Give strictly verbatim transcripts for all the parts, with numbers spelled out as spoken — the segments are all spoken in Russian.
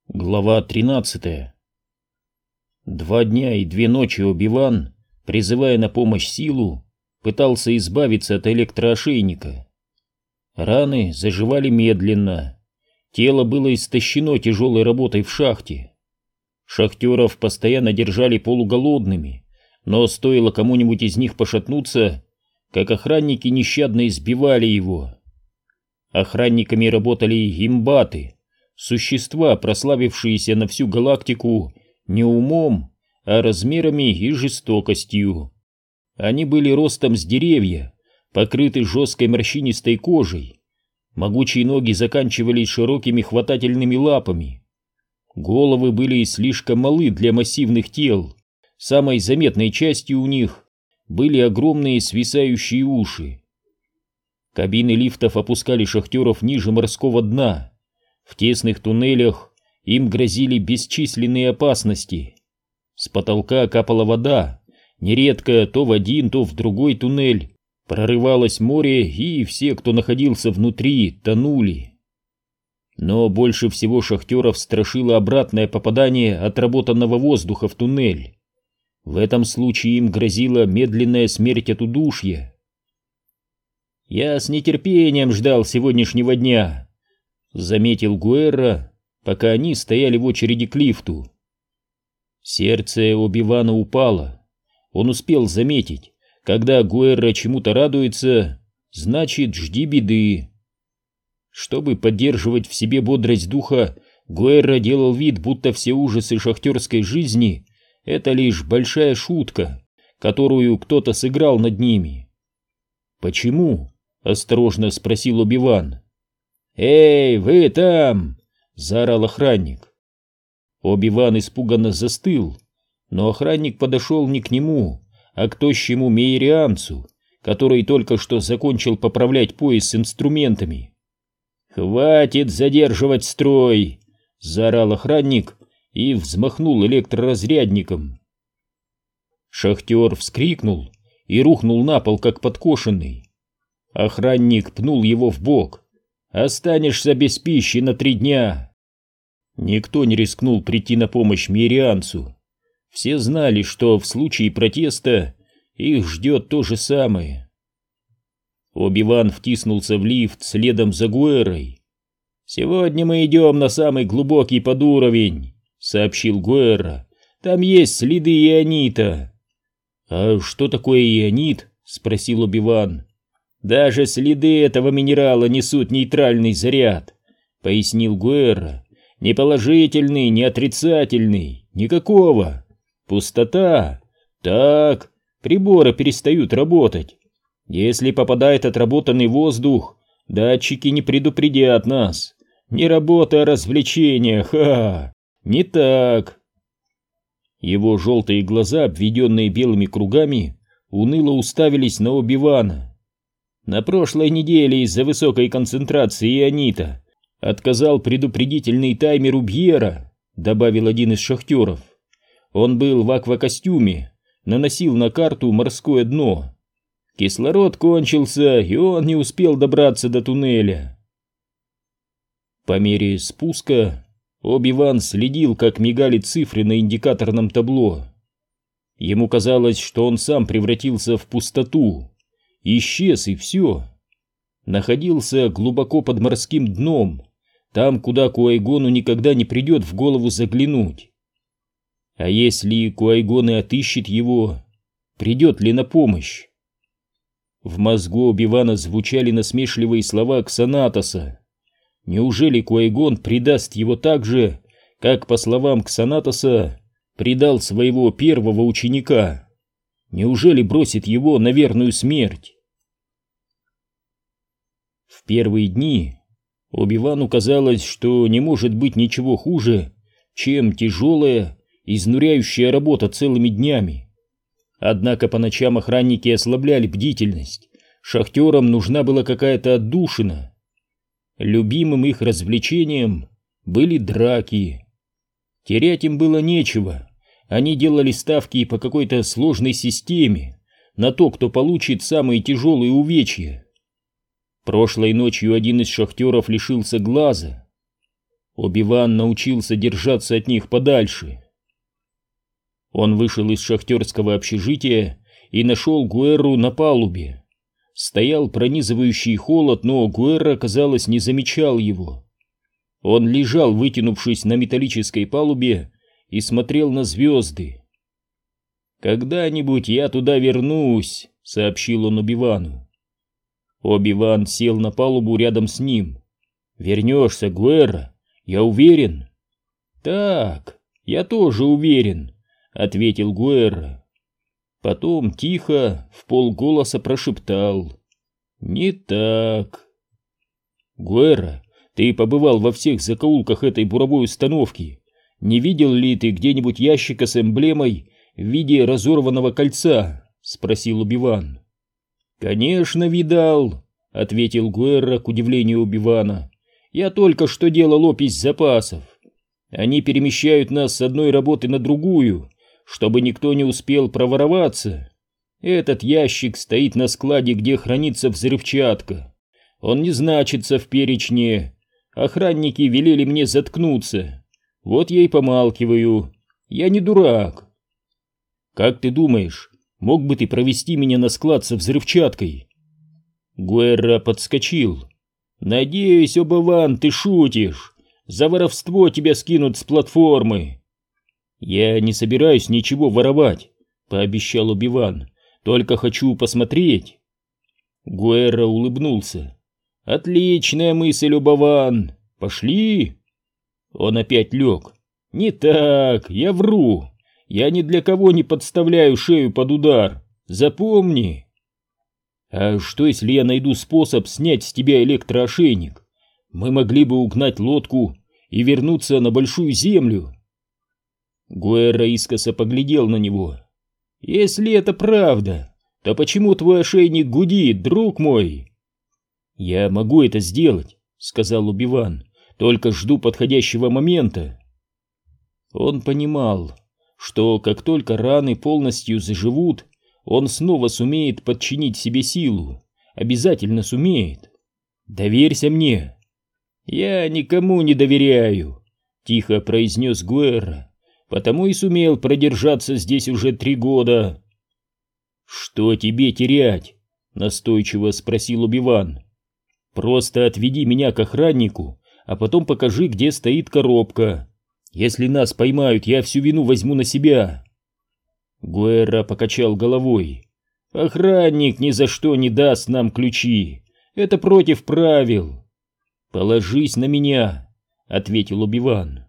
Глава тринадцатая. Два дня и две ночи Оби-Ван, призывая на помощь силу, пытался избавиться от электроошейника. Раны заживали медленно, тело было истощено тяжелой работой в шахте. Шахтеров постоянно держали полуголодными, но стоило кому-нибудь из них пошатнуться, как охранники нещадно избивали его. Охранниками работали имбаты, существа, прославившиеся на всю галактику не умом, а размерами и жестокостью. Они были ростом с деревья, покрыты жесткой морщинистой кожей. Могучие ноги заканчивались широкими хватательными лапами. Головы были слишком малы для массивных тел. Самой заметной частью у них были огромные свисающие уши. Кабины лифтов опускали шахтеров ниже морского дна. В тесных туннелях им грозили бесчисленные опасности. С потолка капала вода, нередко то в один, то в другой туннель прорывалось море, и все, кто находился внутри, тонули. Но больше всего шахтеров страшило обратное попадание отработанного воздуха в туннель. В этом случае им грозила медленная смерть от удушья. «Я с нетерпением ждал сегодняшнего дня», — заметил Гуэрра, пока они стояли в очереди к лифту. Сердце Оби-Вана упало. Он успел заметить, когда Гуэрра чему-то радуется, значит, жди беды. Чтобы поддерживать в себе бодрость духа, Гуэрра делал вид, будто все ужасы шахтерской жизни — это лишь большая шутка, которую кто-то сыграл над ними. «Почему?» — осторожно спросил Оби-Ван. «Эй, вы там!» — заорал охранник. Оби-Ван испуганно застыл, но охранник подошел не к нему, а к тощему мейрианцу, который только что закончил поправлять пояс с инструментами. «Хватит задерживать строй!» — заорал охранник и взмахнул электроразрядником. Шахтер вскрикнул и рухнул на пол, как подкошенный. Охранник пнул его в бок. «Останешься без пищи на три дня!» Никто не рискнул прийти на помощь мейрианцу. Все знали, что в случае протеста их ждет то же самое. Оби-Ван втиснулся в лифт следом за Гуэррой. «Сегодня мы идем на самый глубокий подуровень», — сообщил Гуэрра. «Там есть следы ионита». «А что такое ионит?» — спросил Оби-Ван. «Даже следы этого минерала несут нейтральный заряд», — пояснил Гуэрра. «Не положительный, не отрицательный, никакого. Пустота. Так, приборы перестают работать. Если попадает отработанный воздух, датчики не предупредят нас. Не работа, а развлечение, ха, не так». Его желтые глаза, обведенные белыми кругами, уныло уставились на Оби-Вана. «На прошлой неделе из-за высокой концентрации ионита отказал предупредительный таймер у Бьера», — добавил один из шахтеров. «Он был в аквакостюме, наносил на карту морское дно. Кислород кончился, и он не успел добраться до туннеля». По мере спуска Оби-Ван следил, как мигали цифры на индикаторном табло. Ему казалось, что он сам превратился в пустоту. Исчез и все. Находился глубоко под морским дном, там, куда Куайгону никогда не придет в голову заглянуть. А если Куайгон и отыщет его, придет ли на помощь? В мозгу Оби-Вана звучали насмешливые слова Ксанатоса. Неужели Куайгон предаст его так же, как, по словам Ксанатоса, предал своего первого ученика? Неужели бросит его на верную смерть? В первые дни Оби-Вану казалось, что не может быть ничего хуже, чем тяжелая, изнуряющая работа целыми днями. Однако по ночам охранники ослабляли бдительность, шахтерам нужна была какая-то отдушина. Любимым их развлечением были драки. Терять им было нечего. Они делали ставки по какой-то сложной системе на то, кто получит самые тяжелые увечья. Прошлой ночью один из шахтеров лишился глаза. Оби-Ван научился держаться от них подальше. Он вышел из шахтерского общежития и нашел Гуэрру на палубе. Стоял пронизывающий холод, но Гуэрра, казалось, не замечал его. Он лежал, вытянувшись на металлической палубе, и смотрел на звезды. «Когда-нибудь я туда вернусь», — сообщил он Оби-Вану. Оби-Ван сел на палубу рядом с ним. «Вернешься, Гуэрра, я уверен». «Так, я тоже уверен», — ответил Гуэрра. Потом тихо, вполголоса прошептал: «Не так». «Гуэрра, ты побывал во всех закоулках этой буровой установки. Не видел ли ты где-нибудь ящика с эмблемой в виде разорванного кольца?» — спросил Оби-Ван. «Конечно, видал», — ответил Гуэрра к удивлению Оби-Вана. «Я только что делал опись запасов. Они перемещают нас с одной работы на другую, чтобы никто не успел провороваться. Этот ящик стоит на складе, где хранится взрывчатка. Он не значится в перечне. Охранники велели мне заткнуться. Вот я и помалкиваю. Я не дурак». «Как ты думаешь, мог бы ты провести меня на склад со взрывчаткой?» Гуэрра подскочил. «Надеюсь, Оби-Ван, ты шутишь. За воровство тебя скинут с платформы». «Я не собираюсь ничего воровать», — пообещал Оби-Ван. «Только хочу посмотреть». Гуэрра улыбнулся. «Отличная мысль, Оби-Ван. Пошли». Он опять лег. «Не так, я вру. Я ни для кого не подставляю шею под удар. Запомни». «А что, если я найду способ снять с тебя электроошейник? Мы могли бы угнать лодку и вернуться на Большую Землю». Гуэрра искоса поглядел на него. «Если это правда, то почему твой ошейник гудит, друг мой?» «Я могу это сделать», — сказал Оби-Ван. «Только жду подходящего момента». Он понимал, что как только раны полностью заживут, он снова сумеет подчинить себе силу. Обязательно сумеет. «Доверься мне». «Я никому не доверяю», — тихо произнес Гуэрра. «Потому и сумел продержаться здесь уже три года». «Что тебе терять?» — настойчиво спросил Оби-Ван. «Просто отведи меня к охраннику, а потом покажи, где стоит коробка. Если нас поймают, я всю вину возьму на себя». Гуэрра покачал головой. «Охранник ни за что не даст нам ключи. Это против правил». «Положись на меня», — ответил Оби-Ван.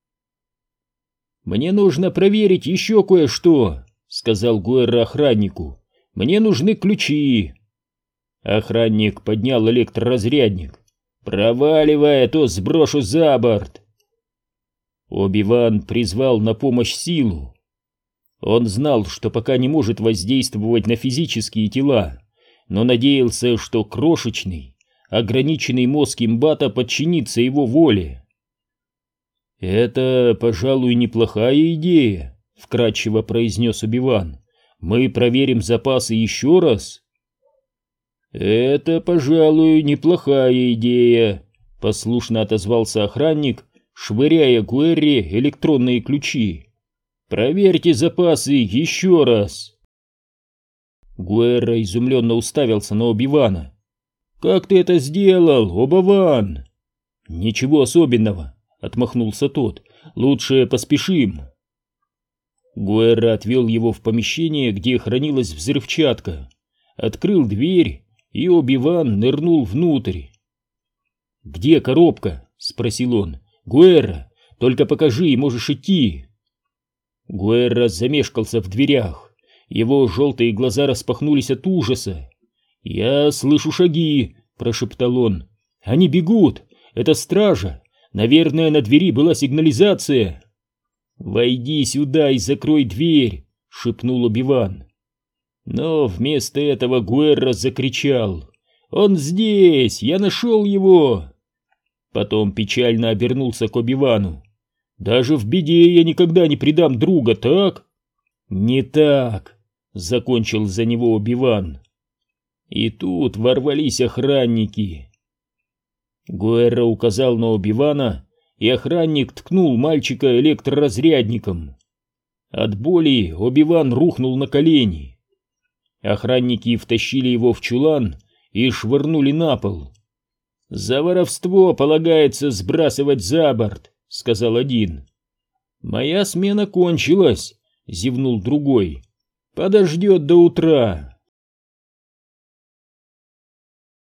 «Мне нужно проверить еще кое-что», — сказал Гуэрра охраннику. «Мне нужны ключи». Охранник поднял электроразрядник. «Проваливай, а то сброшу за борт». Оби-Ван призвал на помощь силу. Он знал, что пока не может воздействовать на физические тела, но надеялся, что крошечный, ограниченный мозг имбата подчинится его воле. «Это, пожалуй, неплохая идея», — вкратчиво произнес Оби-Ван. «Мы проверим запасы еще раз». «Это, пожалуй, неплохая идея», — послушно отозвался охранник, швыряя Гуэрре электронные ключи. «Проверьте запасы еще раз». Гуэрра изумленно уставился на Оби-Вана. «Как ты это сделал, Оби-Ван?» «Ничего особенного», — отмахнулся тот. «Лучше поспешим». Гуэрра отвел его в помещение, где хранилась взрывчатка, открыл дверь, и Оби-Ван нырнул внутрь. «Где коробка?» — спросил он. «Гуэрра, только покажи, и можешь идти». Гуэрра замешкался в дверях. Его желтые глаза распахнулись от ужаса. «Я слышу шаги», — прошептал он. «Они бегут! Это стража! Наверное, на двери была сигнализация!» «Войди сюда и закрой дверь!» — шепнул Оби-Ван. Но вместо этого Гуэрра закричал: «Он здесь! Я нашел его!» Потом печально обернулся к Оби-Вану. «Даже в беде я никогда не предам друга, так?» «Не так!» — закончил за него Оби-Ван. И тут ворвались охранники. Гуэрра указал на Оби-Вана и охранник ткнул мальчика электроразрядником. От боли Оби-Ван рухнул на колени. Охранники втащили его в чулан и швырнули на пол. «За воровство полагается сбрасывать за борт», — сказал один. «Моя смена кончилась», — зевнул другой. «Подождет до утра».